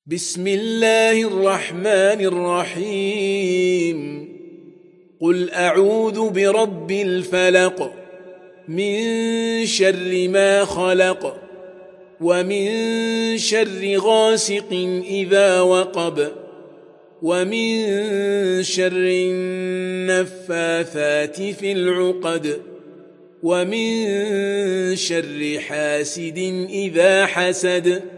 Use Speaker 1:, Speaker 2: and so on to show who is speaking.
Speaker 1: بسم الله الرحمن الرحيم قل أعوذ برب الفلق من شر ما خلق ومن شر غاسق إذا وقب ومن شر النفاثات في العقد ومن شر حاسد إذا حسد